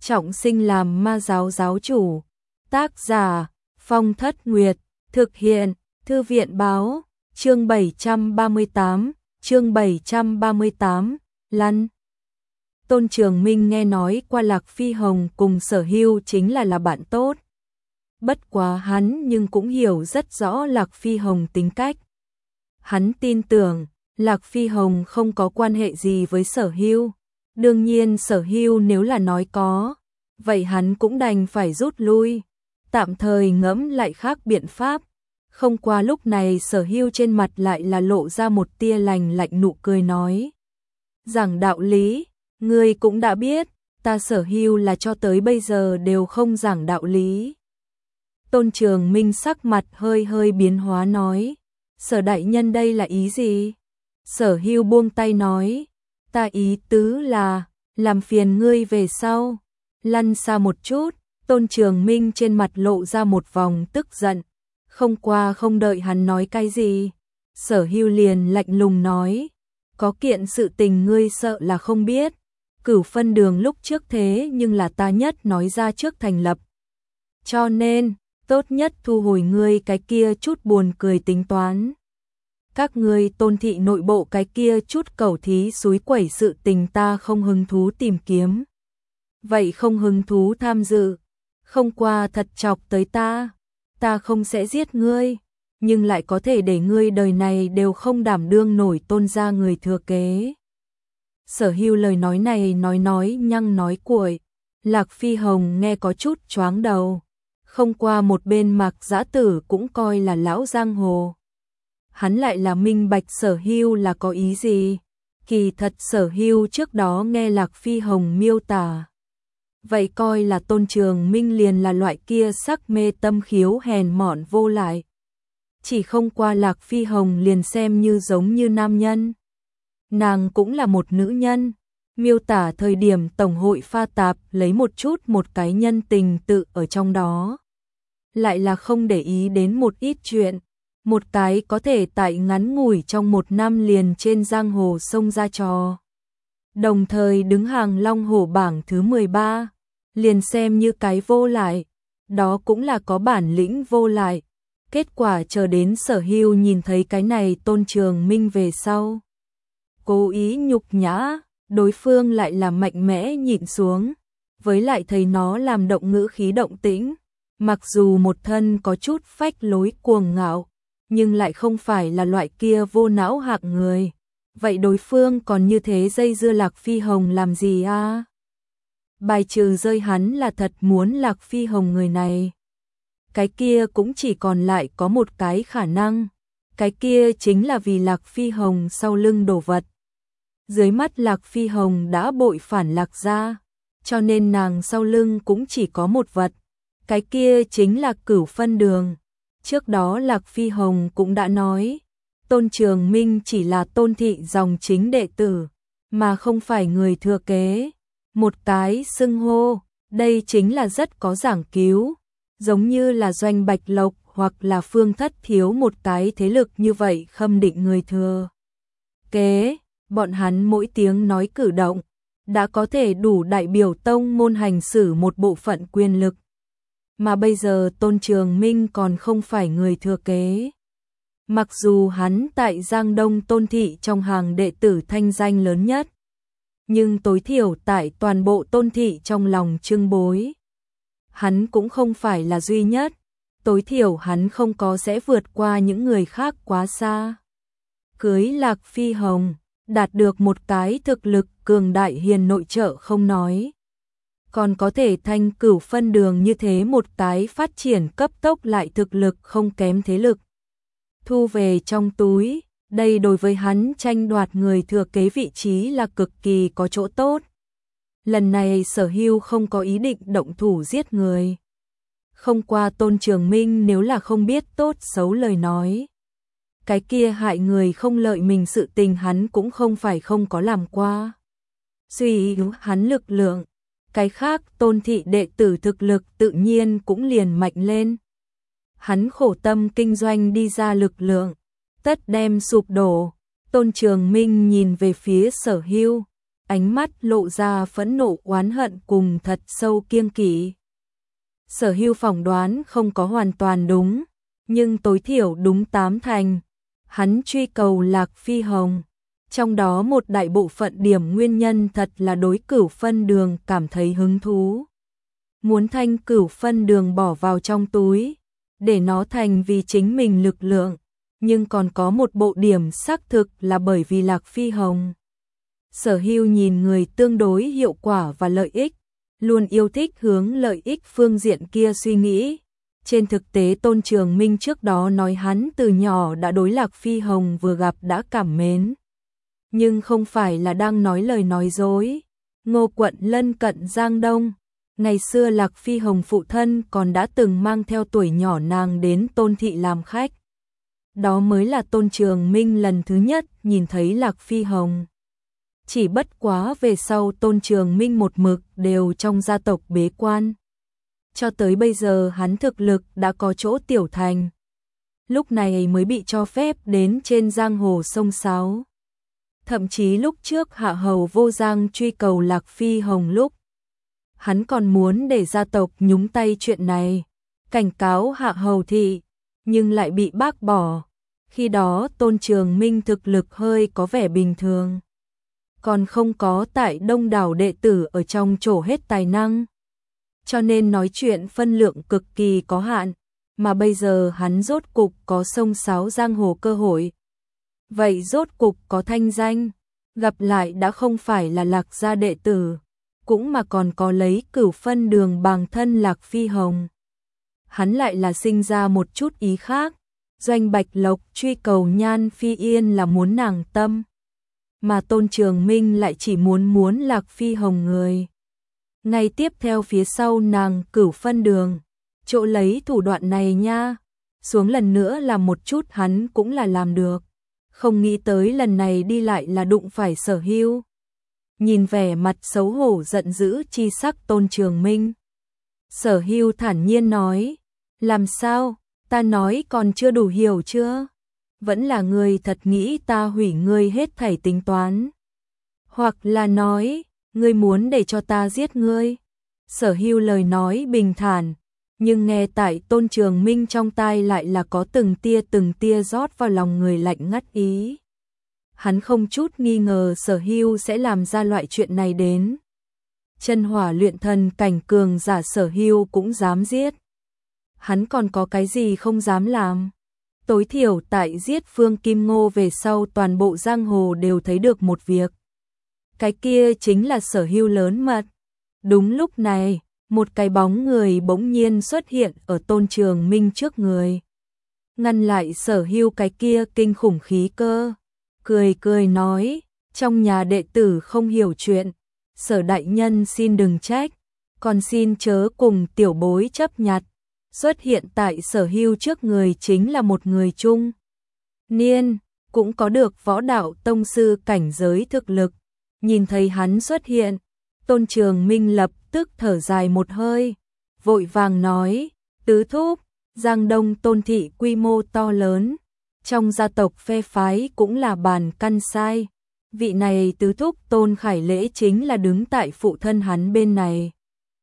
trọng sinh làm ma giáo giáo chủ. Tác giả Phong Thất Nguyệt, thực hiện Thư viện Báo, chương 738, Lăn. Tôn Trường Minh nghe nói qua Lạc Phi Hồng cùng Sở Hưu chính là bạn tốt. Bất quá hắn nhưng cũng hiểu rất rõ Lạc Phi Hồng tính cách. Hắn tin tưởng Lạc Phi Hồng không có quan hệ gì với Sở Hưu. Đương nhiên Sở Hưu nếu là nói có, vậy hắn cũng đành phải rút lui, tạm thời ngẫm lại khác biện pháp. Không qua lúc này Sở Hưu trên mặt lại là lộ ra một tia lành lạnh nụ cười nói. Giảng đạo lý, ngươi cũng đã biết, ta Sở Hưu là cho tới bây giờ đều không giảng đạo lý. Tôn Trường Minh sắc mặt hơi biến hóa nói. Sở đại nhân đây là ý gì? Sở Hưu buông tay nói. Ta ý tứ là, làm phiền ngươi về sau, lăn xa một chút. Tôn Trường Minh trên mặt lộ ra một vòng tức giận. Không qua không đợi hắn nói cái gì, Sở Hưu liền lạnh lùng nói. Có kiện sự tình ngươi sợ là không biết. Cửu phân đường lúc trước thế nhưng là ta nhất nói ra trước thành lập. Cho nên, tốt nhất thu hồi ngươi cái kia chút buồn cười tính toán. Các ngươi Tôn thị nội bộ cái kia chút cẩu thí xúi quẩy sự tình ta không hứng thú tìm kiếm. Vậy không hứng thú tham dự, không qua thật chọc tới ta không sẽ giết ngươi, nhưng lại có thể để ngươi đời này đều không đảm đương nổi Tôn gia người thừa kế. Sở Hưu lời nói này nói nhăng nói cuội, Lạc Phi Hồng nghe có chút choáng đầu. Không qua một bên Mạc Dã Tử cũng coi là lão giang hồ. Hắn lại là minh bạch Sở Hưu là có ý gì. Kỳ thật Sở Hưu trước đó nghe Lạc Phi Hồng miêu tả. Vậy coi là Tôn Trường Minh liền là loại kia sắc mê tâm khiếu hèn mọn vô lại. Chỉ không qua Lạc Phi Hồng liền xem như giống như nam nhân. Nàng cũng là một nữ nhân. Miêu tả thời điểm tổng hội pha tạp lấy một cái nhân tình tự ở trong đó. Lại là không để ý đến một ít chuyện. Một cái có thể tại ngắn ngủi trong một năm liền trên giang hồ sông ra trò. Đồng thời đứng hàng Long Hổ bảng thứ 13. Liền xem như cái vô lại. Đó cũng là có bản lĩnh vô lại. Kết quả chờ đến Sở Hưu nhìn thấy cái này Tôn Trường Minh về sau. Cố ý nhục nhã. Đối phương lại là mạnh mẽ nhịn xuống, với lại thấy nó làm động ngữ khí động tĩnh, mặc dù một thân có chút phách lối cuồng ngạo, nhưng lại không phải là loại kia vô não hạng người. Vậy đối phương còn như thế dây dưa Lạc Phi Hồng làm gì a? Bài trừ rơi hắn là thật muốn Lạc Phi Hồng người này. Cái kia cũng chỉ còn lại có một cái khả năng, cái kia chính là vì Lạc Phi Hồng sau lưng đổ vật. Dưới mắt Lạc Phi Hồng đã bội phản Lạc gia, cho nên nàng sau lưng cũng chỉ có một vật, cái kia chính là Cửu phân đường. Trước đó Lạc Phi Hồng cũng đã nói, Tôn Trường Minh chỉ là Tôn thị dòng chính đệ tử, mà không phải người thừa kế. Một cái xưng hô, đây chính là rất có giảng cứu, giống như là Doanh Bạch Lộc hoặc là Phương Thất Thiếu một cái thế lực như vậy khâm định người thừa kế. Bọn hắn mỗi tiếng nói cử động, đã có thể đủ đại biểu tông môn hành xử một bộ phận quyền lực. Mà bây giờ Tôn Trường Minh còn không phải người thừa kế. Mặc dù hắn tại Giang Đông Tôn thị trong hàng đệ tử thanh danh lớn nhất, nhưng tối thiểu tại toàn bộ Tôn thị trong lòng trưng bối. Hắn cũng không phải là duy nhất, tối thiểu hắn không có sẽ vượt qua những người khác quá xa. Cưới Lạc Phi Hồng, đạt được một cái thực lực cường đại hiền nội trợ không nói. Còn có thể thành Cửu phân đường như thế một cái phát triển cấp tốc lại thực lực không kém thế lực. Thu về trong túi, đây đối với hắn tranh đoạt người thừa kế vị trí là cực kỳ có chỗ tốt. Lần này Sở Hưu không có ý định động thủ giết người. Không qua Tôn Trường Minh nếu là không biết tốt xấu lời nói. Cái kia hại người không lợi mình sự tình hắn cũng không phải không có làm qua. Suy yếu hắn lực lượng, cái khác Tôn thị đệ tử thực lực tự nhiên cũng liền mạnh lên. Hắn khổ tâm kinh doanh đi ra lực lượng, tất đem sụp đổ. Tôn Trường Minh nhìn về phía Sở Hưu, ánh mắt lộ ra phẫn nộ oán hận cùng thật sâu kiêng kỵ. Sở Hưu phỏng đoán không có hoàn toàn đúng, nhưng tối thiểu đúng 8 thành. Hắn truy cầu Lạc Phi Hồng, trong đó một đại bộ phận điểm nguyên nhân thật là đối Cửu Phân Đường cảm thấy hứng thú. Muốn thanh Cửu Phân Đường bỏ vào trong túi, để nó thành vì chính mình lực lượng, nhưng còn có một bộ điểm xác thực là bởi vì Lạc Phi Hồng. Sở Hưu nhìn người tương đối hiệu quả và lợi ích, luôn yêu thích hướng lợi ích phương diện kia suy nghĩ. Trên thực tế Tôn Trường Minh trước đó nói hắn từ nhỏ đã đối Lạc Phi Hồng vừa gặp đã cảm mến. Nhưng không phải là đang nói lời nói dối. Ngô quận lân cận Giang Đông. Ngày xưa Lạc Phi Hồng phụ thân còn đã từng mang theo tuổi nhỏ nàng đến Tôn thị làm khách. Đó mới là Tôn Trường Minh lần thứ nhất nhìn thấy Lạc Phi Hồng. Chỉ bất quá về sau Tôn Trường Minh một mực đều trong gia tộc bế quan. Cho tới bây giờ hắn thực lực đã có chỗ tiểu thành. Lúc này mới bị cho phép đến trên giang hồ sông Sáo. Thậm chí lúc trước Hạ Hầu Vô Giang truy cầu Lạc Phi Hồng lúc, hắn còn muốn để gia tộc nhúng tay chuyện này, cảnh cáo Hạ Hầu thị, nhưng lại bị bác bỏ. Khi đó Tôn Trường Minh thực lực hơi có vẻ bình thường, còn không có tại đông đảo đệ tử ở trong trổ hết tài năng, cho nên nói chuyện phân lượng cực kỳ có hạn, mà bây giờ hắn rốt cục có sông Sáo giang hồ cơ hội. Vậy rốt cục có thanh danh, gặp lại đã không phải là Lạc gia đệ tử, cũng mà còn có lấy Cửu Phân Đường bằng thân Lạc Phi Hồng. Hắn lại là sinh ra một chút ý khác, Doanh Bạch Lộc truy cầu Nhan Phi Yên là muốn nàng tâm, mà Tôn Trường Minh lại chỉ muốn Lạc Phi Hồng người. Ngay tiếp theo phía sau nàng Cửu Phân Đường, chỗ lấy thủ đoạn này nha, xuống lần nữa là một chút hắn cũng là làm được. Không nghĩ tới lần này đi lại là đụng phải Sở Hưu. Nhìn vẻ mặt xấu hổ giận dữ chi sắc Tôn Trường Minh, Sở Hưu thản nhiên nói, làm sao, ta nói còn chưa đủ hiểu chưa? Vẫn là ngươi thật nghĩ ta hủy ngươi hết thảy tính toán? Hoặc là nói, ngươi muốn để cho ta giết ngươi? Sở Hưu lời nói bình thản, nhưng nghe tại Tôn Trường Minh trong tai lại là có từng tia rót vào lòng người lạnh ngắt ý. Hắn không chút nghi ngờ Sở Hưu sẽ làm ra loại chuyện này đến. Chân hỏa luyện thần cảnh cường giả Sở Hưu cũng dám giết. Hắn còn có cái gì không dám làm? Tối thiểu tại giết Phương Kim Ngô về sau toàn bộ giang hồ đều thấy được một việc. Cái kia chính là Sở Hưu lớn mật. Đúng lúc này, một cái bóng người bỗng nhiên xuất hiện ở Tôn Trường Minh trước người, ngăn lại Sở Hưu cái kia kinh khủng khí cơ. Cười nói, trong nhà đệ tử không hiểu chuyện, Sở đại nhân xin đừng trách, còn xin chớ cùng tiểu bối chấp nhặt. Xuất hiện tại Sở Hưu trước người chính là một người trung niên, cũng có được võ đạo tông sư cảnh giới thực lực. Nhìn thấy hắn xuất hiện, Tôn Trường Minh lập tức thở dài một hơi, vội vàng nói, tứ thúc, Giang Đông Tôn thị quy mô to lớn, trong gia tộc phe phái cũng là bàn căn sai. Vị này tứ thúc Tôn Khải Lễ chính là đứng tại phụ thân hắn bên này,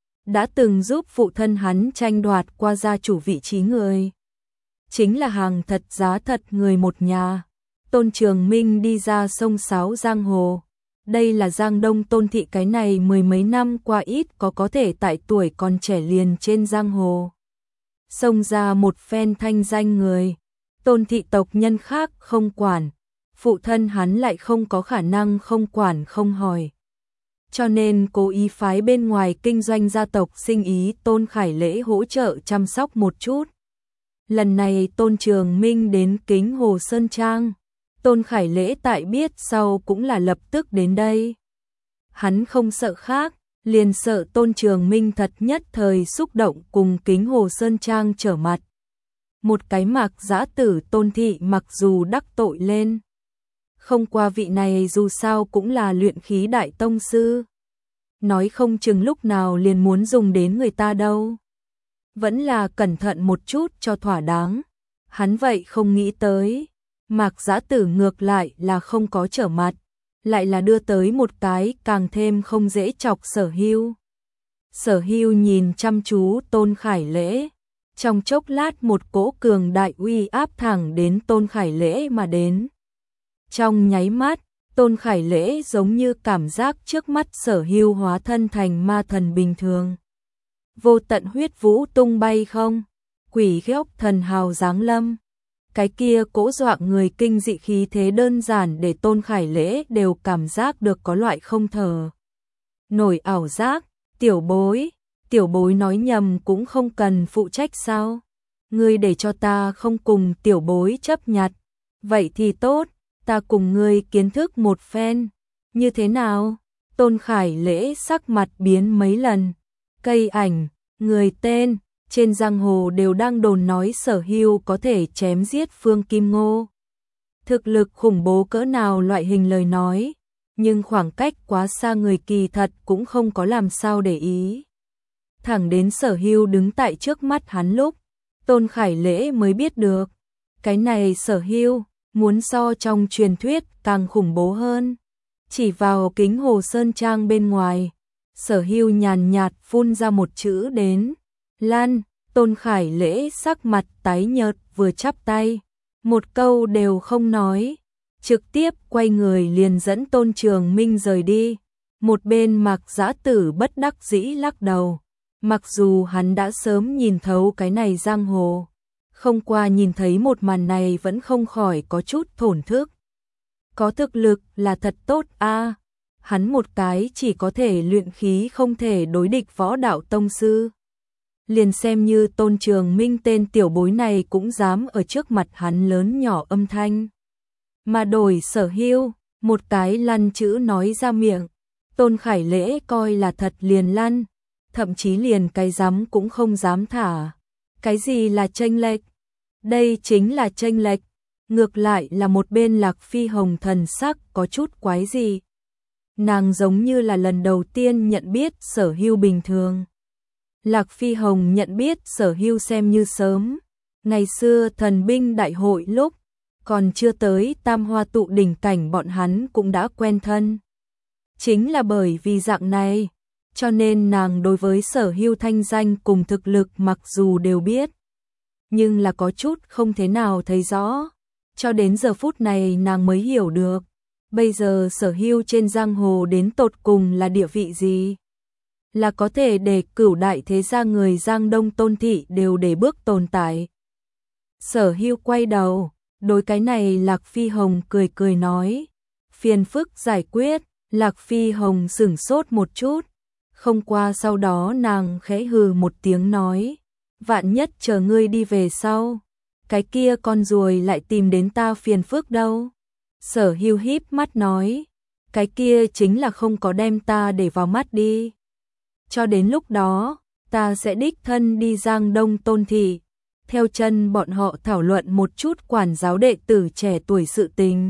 đã từng giúp phụ thân hắn tranh đoạt qua gia chủ vị trí người, chính là hàng thật giá thật người một nhà. Tôn Trường Minh đi ra sông Sáo giang hồ, đây là Giang Đông Tôn thị cái này mười mấy năm qua ít có thể tại tuổi còn trẻ liền trên giang hồ xông ra một phen thanh danh người. Tôn thị tộc nhân khác không quản, phụ thân hắn lại không có khả năng không quản không hỏi, cho nên cố ý phái bên ngoài kinh doanh gia tộc sinh ý Tôn Khải Lễ hỗ trợ chăm sóc một chút. Lần này Tôn Trường Minh đến Kính Hồ Sơn Trang, Tôn Khải Lễ tại biết sau cũng là lập tức đến đây. Hắn không sợ khác, liền sợ Tôn Trường Minh thật nhất thời xúc động cùng Kính Hồ Sơn Trang trở mặt. Một cái Mạc Dã tử Tôn thị mặc dù đắc tội lên, không qua vị này dù sao cũng là luyện khí đại tông sư, nói không chừng lúc nào liền muốn dùng đến người ta đâu. Vẫn là cẩn thận một chút cho thỏa đáng. Hắn vậy không nghĩ tới, Mạc Dã tử ngược lại là không có trở mặt, lại là đưa tới một cái càng thêm không dễ chọc Sở Hưu. Sở Hưu nhìn chăm chú Tôn Khải Lễ, trong chốc lát một cỗ cường đại uy áp thẳng đến Tôn Khải Lễ mà đến. Trong nháy mắt, Tôn Khải Lễ giống như cảm giác trước mắt Sở Hưu hóa thân thành ma thần bình thường. Vô tận huyết vũ tung bay không, quỷ gốc thần hào giáng lâm. Cái kia cỗ dọa người kinh dị khí thế đơn giản để Tôn Khải Lễ đều cảm giác được có loại không thở nổi ảo giác. Tiểu bối nói nhầm cũng không cần phụ trách sao? Ngươi để cho ta không cùng tiểu bối chấp nhặt. Vậy thì tốt, ta cùng ngươi kiến thức một phen. Như thế nào? Tôn Khải Lễ sắc mặt biến mấy lần. Cây ảnh, người tên, trên giang hồ đều đang đồn nói Sở Hưu có thể chém giết Phương Kim Ngô. Thực lực khủng bố cỡ nào loại hình lời nói, nhưng khoảng cách quá xa người kỳ thật cũng không có làm sao để ý. Thẳng đến Sở Hưu đứng tại trước mắt hắn lúc, Tôn Khải Lễ mới biết được, cái này Sở Hưu muốn so trong truyền thuyết càng khủng bố hơn. Chỉ vào kính hồ sơn trang bên ngoài, Sở Hưu nhàn nhạt phun ra một chữ đến, Lan. Tôn Khải Lễ sắc mặt tái nhợt vừa chắp tay, một câu đều không nói, trực tiếp quay người liền dẫn Tôn Trường Minh rời đi. Một bên Mạc Dã Tử bất đắc dĩ lắc đầu, mặc dù hắn đã sớm nhìn thấu cái này giang hồ, không qua nhìn thấy một màn này vẫn không khỏi có chút thổn thức. Có thực lực là thật tốt a, hắn một cái chỉ có thể luyện khí không thể đối địch võ đạo tông sư. Liền xem như Tôn Trường Minh tên tiểu bối này cũng dám ở trước mặt hắn lớn nhỏ âm thanh. Mà đổi Sở Hưu, một cái lăn chữ nói ra miệng, Tôn Khải Lễ coi là thật liền lăn, thậm chí liền cái dám cũng không dám thả. Cái gì là chênh lệch? Đây chính là chênh lệch. Ngược lại là một bên Lạc Phi Hồng thần sắc có chút quái gì. Nàng giống như là lần đầu tiên nhận biết Sở Hưu bình thường. Lạc Phi Hồng nhận biết Sở Hưu xem như sớm. Ngày xưa thần binh đại hội lúc, còn chưa tới tam hoa tụ đỉnh cảnh bọn hắn cũng đã quen thân. Chính là bởi vì dạng này, cho nên nàng đối với Sở Hưu thanh danh cùng thực lực mặc dù đều biết, nhưng là có chút không thế nào thấy rõ. Cho đến giờ phút này nàng mới hiểu được, bây giờ Sở Hưu trên giang hồ đến tột cùng là địa vị gì. Là có thể để cửu đại thế gia người Giang Đông Tôn thị đều để bước tồn tại. Sở Hưu quay đầu, đối cái này Lạc Phi Hồng cười cười nói, phiền phức giải quyết. Lạc Phi Hồng sửng sốt một chút, không qua sau đó nàng khẽ hừ một tiếng nói, vạn nhất chờ ngươi đi về sau, cái kia con ruồi lại tìm đến ta phiền phức đâu. Sở Hưu híp mắt nói, cái kia chính là không có đem ta để vào mắt đi. Cho đến lúc đó, ta sẽ đích thân đi Giang Đông Tôn thị, theo chân bọn họ thảo luận một chút quản giáo đệ tử trẻ tuổi sự tình.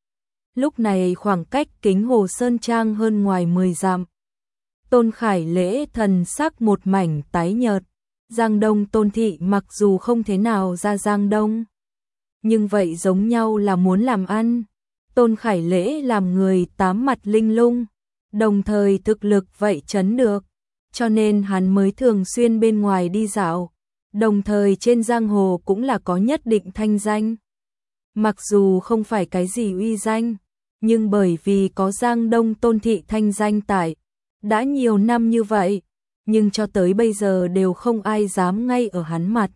Lúc này khoảng cách kính hồ sơn trang hơn ngoài 10 dặm. Tôn Khải Lễ thần sắc một mảnh tái nhợt. Giang Đông Tôn thị mặc dù không thế nào ra Giang Đông, nhưng vậy giống nhau là muốn làm ăn. Tôn Khải Lễ làm người tám mặt linh lung, đồng thời thực lực vậy chấn được, cho nên hắn mới thường xuyên bên ngoài đi dạo, đồng thời trên giang hồ cũng là có nhất định thanh danh. Mặc dù không phải cái gì uy danh, nhưng bởi vì có Giang Đông Tôn thị thanh danh tại, đã nhiều năm như vậy, nhưng cho tới bây giờ đều không ai dám ngay ở hắn mặt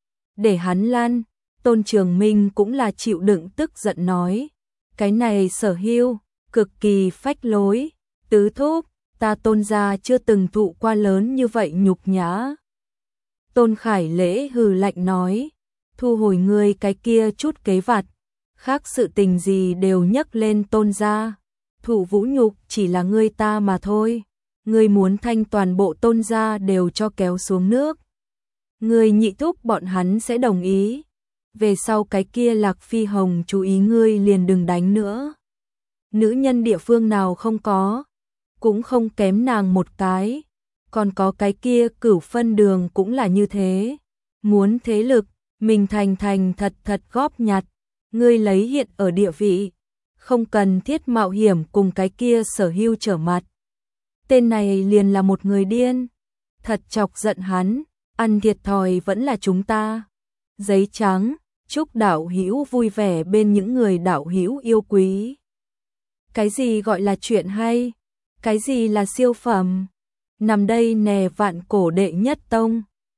để hắn lan. Tôn Trường Minh cũng là chịu đựng tức giận nói, cái này Sở Hưu cực kỳ phách lối, tứ thúc, ta Tôn gia chưa từng thụ qua lớn như vậy nhục nhã. Tôn Khải Lễ hừ lạnh nói, thu hồi ngươi cái kia chút kế vặt, khác sự tình gì đều nhấc lên Tôn gia, thụ vũ nhục chỉ là ngươi ta mà thôi. Ngươi muốn thanh toàn bộ Tôn gia đều cho kéo xuống nước, ngươi nhị thúc bọn hắn sẽ đồng ý. Về sau cái kia Lạc Phi Hồng chú ý ngươi liền đừng đánh nữa. Nữ nhân địa phương nào không có, cũng không kém nàng một cái. Còn có cái kia Cửu Phân Đường cũng là như thế. Muốn thế lực, mình thành thật góp nhặt. Ngươi lấy hiện ở địa vị, không cần thiết mạo hiểm cùng cái kia Sở Hưu trở mặt. Tên này liền là một người điên, thật chọc giận hắn, ăn thiệt thòi vẫn là chúng ta. Giấy trắng, chúc đạo hữu vui vẻ bên những người đạo hữu yêu quý. Cái gì gọi là chuyện hay? Cái gì là siêu phẩm? Nằm đây nè vạn cổ đệ nhất tông.